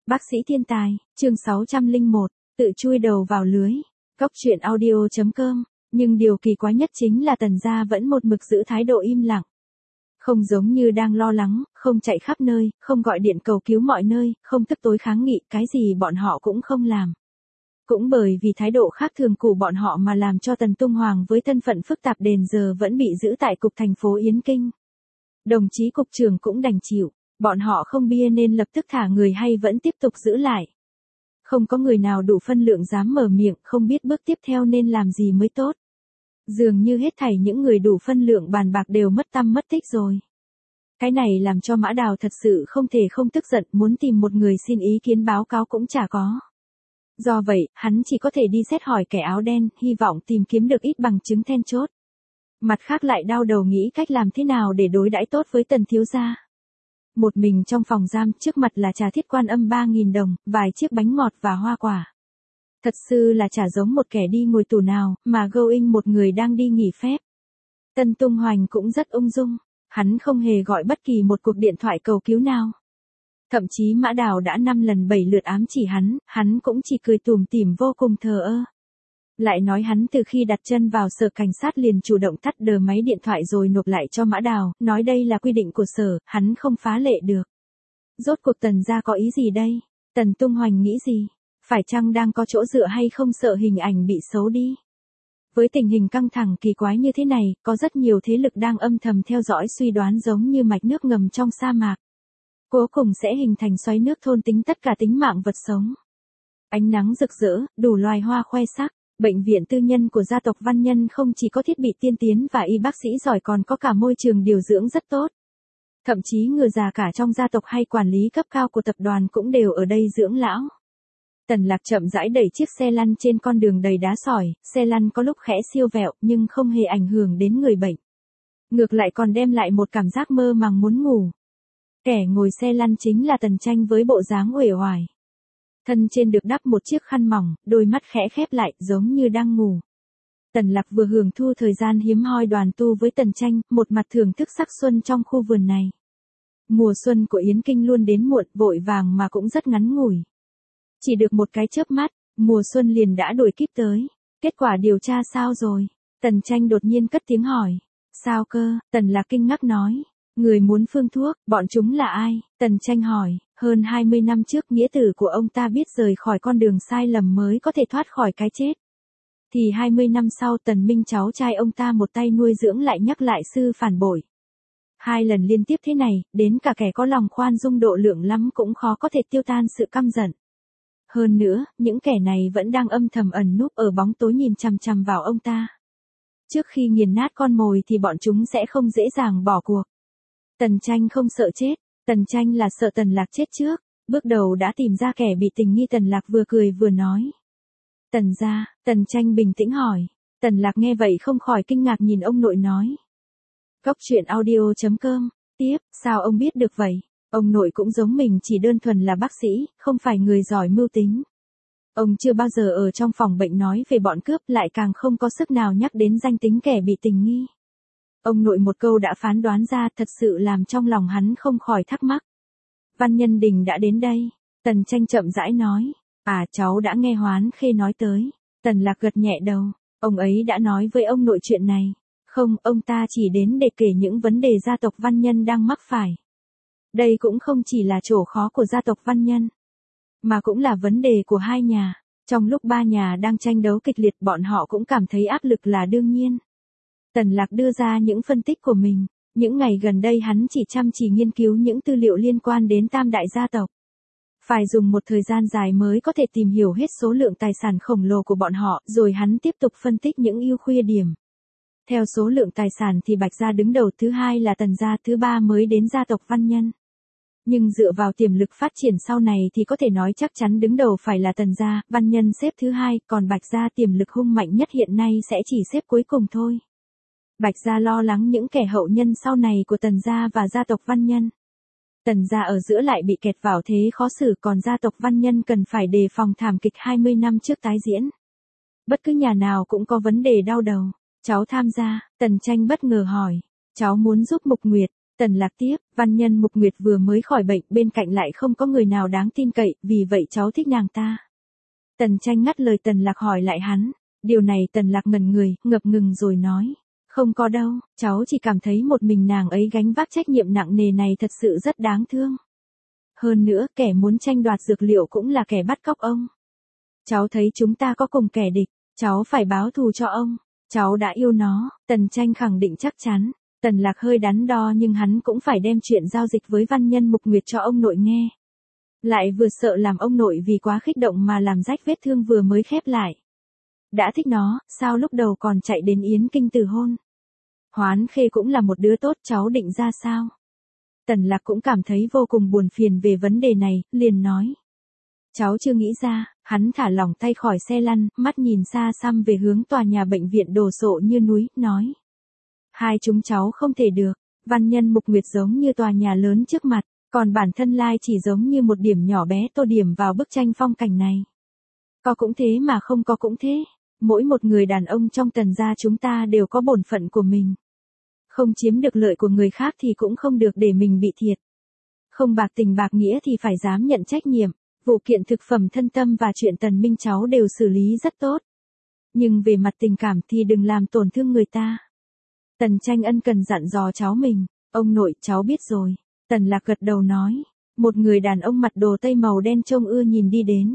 Bác sĩ thiên tài, chương 601, tự chui đầu vào lưới. Cốc truyện audio.com, nhưng điều kỳ quái nhất chính là Tần gia vẫn một mực giữ thái độ im lặng. Không giống như đang lo lắng, không chạy khắp nơi, không gọi điện cầu cứu mọi nơi, không tức tối kháng nghị, cái gì bọn họ cũng không làm. Cũng bởi vì thái độ khác thường của bọn họ mà làm cho Tần Tung Hoàng với thân phận phức tạp đến giờ vẫn bị giữ tại cục thành phố Yến Kinh. Đồng chí cục trưởng cũng đành chịu, bọn họ không bia nên lập tức thả người hay vẫn tiếp tục giữ lại. Không có người nào đủ phân lượng dám mở miệng, không biết bước tiếp theo nên làm gì mới tốt. Dường như hết thảy những người đủ phân lượng bàn bạc đều mất tăm mất tích rồi. Cái này làm cho Mã Đào thật sự không thể không tức giận, muốn tìm một người xin ý kiến báo cáo cũng chả có. Do vậy, hắn chỉ có thể đi xét hỏi kẻ áo đen, hy vọng tìm kiếm được ít bằng chứng then chốt. Mặt khác lại đau đầu nghĩ cách làm thế nào để đối đãi tốt với Tần thiếu gia. Một mình trong phòng giam, trước mặt là trà thiết quan âm 3.000 đồng, vài chiếc bánh ngọt và hoa quả. Thật sự là chả giống một kẻ đi ngồi tù nào, mà going một người đang đi nghỉ phép. Tần Tung Hoành cũng rất ung dung, hắn không hề gọi bất kỳ một cuộc điện thoại cầu cứu nào. Thậm chí Mã Đào đã 5 lần 7 lượt ám chỉ hắn cũng chỉ cười tủm tỉm vô cùng thờ ơ. Lại nói hắn từ khi đặt chân vào sở cảnh sát liền chủ động tắt đờ máy điện thoại rồi nộp lại cho Mã Đào, nói đây là quy định của sở, hắn không phá lệ được. Rốt cuộc Tần gia có ý gì đây? Tần Tung Hoành nghĩ gì? Phải chăng đang có chỗ dựa hay không sợ hình ảnh bị xấu đi? Với tình hình căng thẳng kỳ quái như thế này, có rất nhiều thế lực đang âm thầm theo dõi suy đoán giống như mạch nước ngầm trong sa mạc. Cuối cùng sẽ hình thành xoáy nước thôn tính tất cả tính mạng vật sống. Ánh nắng rực rỡ, đủ loài hoa khoe sắc. Bệnh viện tư nhân của gia tộc Văn Nhân không chỉ có thiết bị tiên tiến và y bác sĩ giỏi còn có cả môi trường điều dưỡng rất tốt. Thậm chí người già cả trong gia tộc hay quản lý cấp cao của tập đoàn cũng đều ở đây dưỡng lão. Tần Lạc chậm rãi đẩy chiếc xe lăn trên con đường đầy đá sỏi, xe lăn có lúc khẽ siêu vẹo nhưng không hề ảnh hưởng đến người bệnh. Ngược lại còn đem lại một cảm giác mơ màng muốn ngủ. Kẻ ngồi xe lăn chính là Tần Tranh với bộ dáng uể oải. Thân trên được đắp một chiếc khăn mỏng, đôi mắt khẽ khép lại, giống như đang ngủ. Tần Lạc vừa hưởng thu thời gian hiếm hoi đoàn tu với Tần Tranh, một mặt thưởng thức sắc xuân trong khu vườn này. Mùa xuân của Yến Kinh luôn đến muộn, vội vàng mà cũng rất ngắn ngủi. Chỉ được một cái chớp mắt, mùa xuân liền đã đuổi kịp tới. Kết quả điều tra sao rồi? Tần Tranh đột nhiên cất tiếng hỏi. Sao cơ? Tần Lạc kinh ngạc nói. Người muốn phương thuốc, bọn chúng là ai? Tần Tranh hỏi. Hơn 20 năm trước nghĩa tử của ông ta biết rời khỏi con đường sai lầm mới có thể thoát khỏi cái chết. Thì 20 năm sau Tần Minh cháu trai ông ta một tay nuôi dưỡng lại nhắc lại sư phản bội. 2 lần liên tiếp thế này, đến cả kẻ có lòng khoan dung độ lượng lắm cũng khó có thể tiêu tan sự căm giận. Hơn nữa, những kẻ này vẫn đang âm thầm ẩn núp ở bóng tối nhìn chằm chằm vào ông ta. Trước khi nghiền nát con mồi thì bọn chúng sẽ không dễ dàng bỏ cuộc. Tần Tranh không sợ chết. Tần Tranh là sợ Tần Lạc chết trước, bước đầu đã tìm ra kẻ bị tình nghi. Tần Lạc vừa cười vừa nói. Tần gia, Tần Tranh bình tĩnh hỏi. Tần Lạc nghe vậy không khỏi kinh ngạc nhìn ông nội nói. Cốc truyện audio.com, tiếp, sao ông biết được vậy? Ông nội cũng giống mình, chỉ đơn thuần là bác sĩ, không phải người giỏi mưu tính. Ông chưa bao giờ ở trong phòng bệnh nói về bọn cướp, lại càng không có sức nào nhắc đến danh tính kẻ bị tình nghi. Ông nội một câu đã phán đoán ra, thật sự làm trong lòng hắn không khỏi thắc mắc. Văn Nhân Đình đã đến đây. Tần Tranh chậm rãi nói. À, cháu đã nghe Hoán Khê nói tới. Tần Lạc gật nhẹ đầu. Ông ấy đã nói với ông nội chuyện này. Không, ông ta chỉ đến để kể những vấn đề gia tộc Văn Nhân đang mắc phải. Đây cũng không chỉ là chỗ khó của gia tộc Văn Nhân, mà cũng là vấn đề của hai nhà. Trong lúc ba nhà đang tranh đấu kịch liệt, bọn họ cũng cảm thấy áp lực là đương nhiên. Tần Lạc đưa ra những phân tích của mình. Những ngày gần đây hắn chỉ chăm chỉ nghiên cứu những tư liệu liên quan đến tam đại gia tộc. Phải dùng một thời gian dài mới có thể tìm hiểu hết số lượng tài sản khổng lồ của bọn họ, rồi hắn tiếp tục phân tích những ưu khuyết điểm. Theo số lượng tài sản thì Bạch gia đứng đầu, thứ hai là Tần gia, thứ ba mới đến gia tộc Văn Nhân. Nhưng dựa vào tiềm lực phát triển sau này thì có thể nói chắc chắn đứng đầu phải là Tần gia, Văn Nhân xếp thứ hai, còn Bạch gia tiềm lực hung mạnh nhất hiện nay sẽ chỉ xếp cuối cùng thôi. Bạch gia lo lắng những kẻ hậu nhân sau này của Tần gia và gia tộc Văn Nhân. Tần gia ở giữa lại bị kẹt vào thế khó xử, còn gia tộc Văn Nhân cần phải đề phòng thảm kịch 20 năm trước tái diễn. Bất cứ nhà nào cũng có vấn đề đau đầu. Cháu tham gia, Tần Tranh bất ngờ hỏi. Cháu muốn giúp Mục Nguyệt. Tần Lạc tiếp, Văn Nhân Mục Nguyệt vừa mới khỏi bệnh, bên cạnh lại không có người nào đáng tin cậy, vì vậy cháu thích nàng ta. Tần Tranh ngắt lời Tần Lạc hỏi lại hắn. Điều này Tần Lạc ngẩn người, ngập ngừng rồi nói. Không có đâu, cháu chỉ cảm thấy một mình nàng ấy gánh vác trách nhiệm nặng nề này thật sự rất đáng thương. Hơn nữa, kẻ muốn tranh đoạt dược liệu cũng là kẻ bắt cóc ông. Cháu thấy chúng ta có cùng kẻ địch, cháu phải báo thù cho ông. Cháu đã yêu nó, Tần Tranh khẳng định chắc chắn. Tần Lạc hơi đắn đo nhưng hắn cũng phải đem chuyện giao dịch với Văn Nhân Mục Nguyệt cho ông nội nghe. Lại vừa sợ làm ông nội vì quá kích động mà làm rách vết thương vừa mới khép lại. Đã thích nó, sao lúc đầu còn chạy đến Yến Kinh từ hôn. Hoán Khê cũng là một đứa tốt, cháu định ra sao? Tần Lạc cũng cảm thấy vô cùng buồn phiền về vấn đề này, liền nói. Cháu chưa nghĩ ra, hắn thả lỏng tay khỏi xe lăn, mắt nhìn xa xăm về hướng tòa nhà bệnh viện đổ sộ như núi, nói. Hai chúng cháu không thể được, Văn Nhân Mục Nguyệt giống như tòa nhà lớn trước mặt, còn bản thân Lai chỉ giống như một điểm nhỏ bé tô điểm vào bức tranh phong cảnh này. Có cũng thế mà không có cũng thế, mỗi một người đàn ông trong Tần gia chúng ta đều có bổn phận của mình. Không chiếm được lợi của người khác thì cũng không được để mình bị thiệt. Không bạc tình bạc nghĩa thì phải dám nhận trách nhiệm, vụ kiện thực phẩm thân tâm và chuyện Tần Minh cháu đều xử lý rất tốt. Nhưng về mặt tình cảm thì đừng làm tổn thương người ta. Tần Tranh ân cần dặn dò cháu mình, ông nội cháu biết rồi. Tần Lạc gật đầu nói, một người đàn ông mặc đồ tây màu đen trông ưa nhìn đi đến.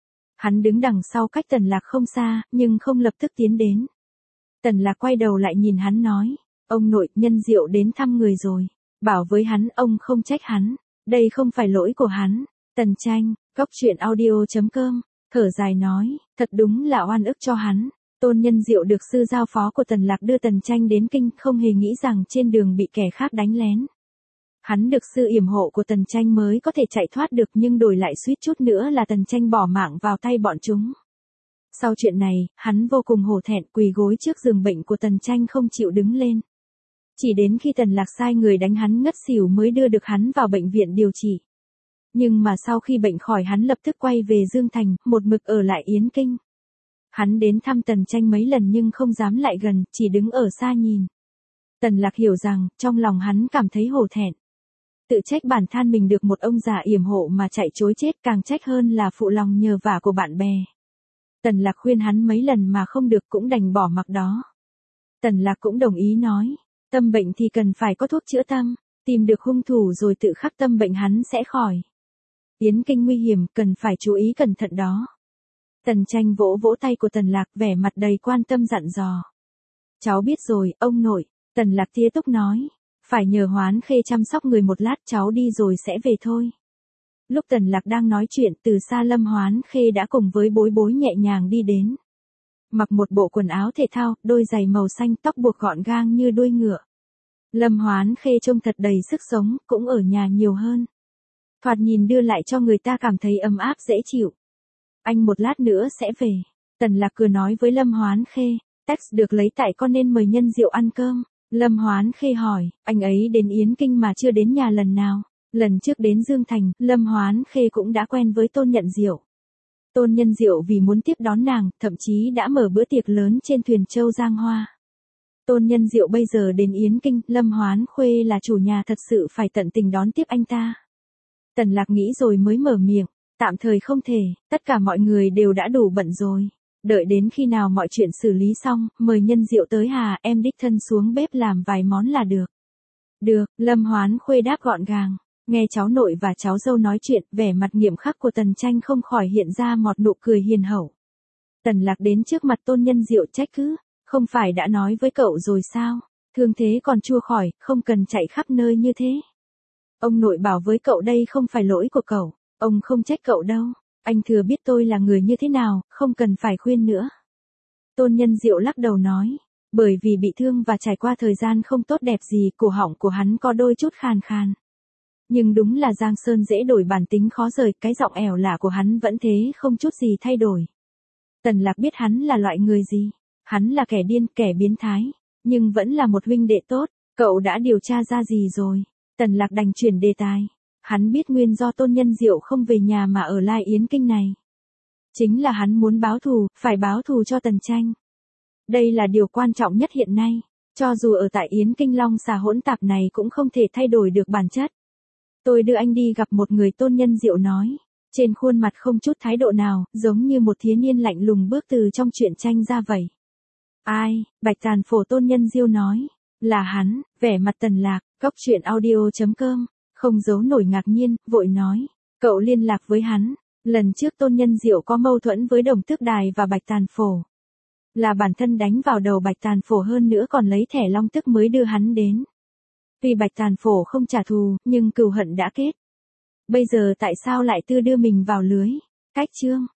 Hắn đứng đằng sau cách Tần Lạc không xa, nhưng không lập tức tiến đến. Tần Lạc quay đầu lại nhìn hắn nói, ông nội, Nhân Diệu đến thăm người rồi. Bảo với hắn ông không trách hắn, đây không phải lỗi của hắn. Tần Tranh, goctruyện.audio.com, thở dài nói, thật đúng là oan ức cho hắn. Tôn Nhân Diệu được sư giao phó của Tần Lạc đưa Tần Tranh đến kinh, không hề nghĩ rằng trên đường bị kẻ khác đánh lén. Hắn được sư yểm hộ của Tần Tranh mới có thể chạy thoát được, nhưng đổi lại suýt chút nữa là Tần Tranh bỏ mạng vào tay bọn chúng. Sau chuyện này, hắn vô cùng hổ thẹn, quỳ gối trước giường bệnh của Tần Tranh không chịu đứng lên. Chỉ đến khi Tần Lạc sai người đánh hắn ngất xỉu mới đưa được hắn vào bệnh viện điều trị. Nhưng mà sau khi bệnh khỏi hắn lập tức quay về Dương Thành, một mực ở lại Yến Kinh. Hắn đến thăm Tần Tranh mấy lần nhưng không dám lại gần, chỉ đứng ở xa nhìn. Tần Lạc hiểu rằng, trong lòng hắn cảm thấy hổ thẹn. Tự trách bản thân mình được một ông già yểm hộ mà chạy chối chết, càng trách hơn là phụ lòng nhờ vả của bạn bè. Tần Lạc khuyên hắn mấy lần mà không được cũng đành bỏ mặc đó. Tần Lạc cũng đồng ý nói, tâm bệnh thì cần phải có thuốc chữa tâm, tìm được hung thủ rồi tự khắc tâm bệnh hắn sẽ khỏi. Yến Kinh nguy hiểm, cần phải chú ý cẩn thận đó. Tần Tranh vỗ vỗ tay của Tần Lạc, vẻ mặt đầy quan tâm dặn dò. Cháu biết rồi, ông nội. Tần Lạc tía túc nói, phải nhờ Hoán Khê chăm sóc người một lát, cháu đi rồi sẽ về thôi. Lúc Tần Lạc đang nói chuyện, từ xa Lâm Hoán Khê đã cùng với Bối Bối nhẹ nhàng đi đến. Mặc một bộ quần áo thể thao, đôi giày màu xanh, tóc buộc gọn gàng như đuôi ngựa. Lâm Hoán Khê trông thật đầy sức sống, cũng ở nhà nhiều hơn. Thoạt nhìn đưa lại cho người ta cảm thấy ấm áp dễ chịu. Anh một lát nữa sẽ về. Tần Lạc cười nói với Lâm Hoán Khê, text được lấy tại con nên mời Nhân Diệu ăn cơm. Lâm Hoán Khê hỏi, anh ấy đến Yến Kinh mà chưa đến nhà lần nào. Lần trước đến Dương Thành, Lâm Hoán Khê cũng đã quen với Tôn Nhận Diệu. Tôn Nhân Diệu vì muốn tiếp đón nàng, thậm chí đã mở bữa tiệc lớn trên thuyền Châu Giang Hoa. Tôn Nhân Diệu bây giờ đến Yến Kinh, Lâm Hoán Khê là chủ nhà thật sự phải tận tình đón tiếp anh ta. Tần Lạc nghĩ rồi mới mở miệng, tạm thời không thể, tất cả mọi người đều đã đủ bận rồi. Đợi đến khi nào mọi chuyện xử lý xong, mời Nhân Diệu tới em đích thân xuống bếp làm vài món là được. Được, Lâm Hoán Khê đáp gọn gàng. Nghe cháu nội và cháu dâu nói chuyện, vẻ mặt nghiêm khắc của Tần Tranh không khỏi hiện ra một nụ cười hiền hậu. Tần Lạc đến trước mặt Tôn Nhân Diệu trách cứ, không phải đã nói với cậu rồi sao, thương thế còn chưa khỏi, không cần chạy khắp nơi như thế. Ông nội bảo với cậu đây không phải lỗi của cậu, ông không trách cậu đâu, anh thừa biết tôi là người như thế nào, không cần phải khuyên nữa. Tôn Nhân Diệu lắc đầu nói, bởi vì bị thương và trải qua thời gian không tốt đẹp gì, cổ họng của hắn có đôi chút khàn khàn. Nhưng đúng là Giang Sơn dễ đổi bản tính khó rời, cái giọng ẻo lả của hắn vẫn thế không chút gì thay đổi. Tần Lạc biết hắn là loại người gì, hắn là kẻ điên, kẻ biến thái, nhưng vẫn là một huynh đệ tốt, cậu đã điều tra ra gì rồi? Tần Lạc đành chuyển đề tài, hắn biết nguyên do Tôn Nhân Diệu không về nhà mà ở lại Yến Kinh này. Chính là hắn muốn báo thù, phải báo thù cho Tần Tranh. Đây là điều quan trọng nhất hiện nay. Cho dù ở tại Yến Kinh Long xà hỗn tạp này cũng không thể thay đổi được bản chất. Tôi đưa anh đi gặp một người, Tôn Nhân Diệu nói. Trên khuôn mặt không chút thái độ nào, giống như một thiếu niên lạnh lùng bước từ trong truyện tranh ra vậy. Ai, Bạch Tàn Phổ, Tôn Nhân Diêu nói. Là hắn, vẻ mặt Tần Lạc, Cóc Truyện Audio.com, không giấu nổi ngạc nhiên, vội nói. Cậu liên lạc với hắn. Lần trước Tôn Nhân Diệu có mâu thuẫn với Đồng Tước Đài và Bạch Tàn Phổ. Là bản thân đánh vào đầu Bạch Tàn Phổ, hơn nữa còn lấy thẻ Long Tức mới đưa hắn đến. Tuy Bạch Tàn Phổ không trả thù, nhưng cừu hận đã kết. Bây giờ tại sao lại đưa mình vào lưới? Cách chương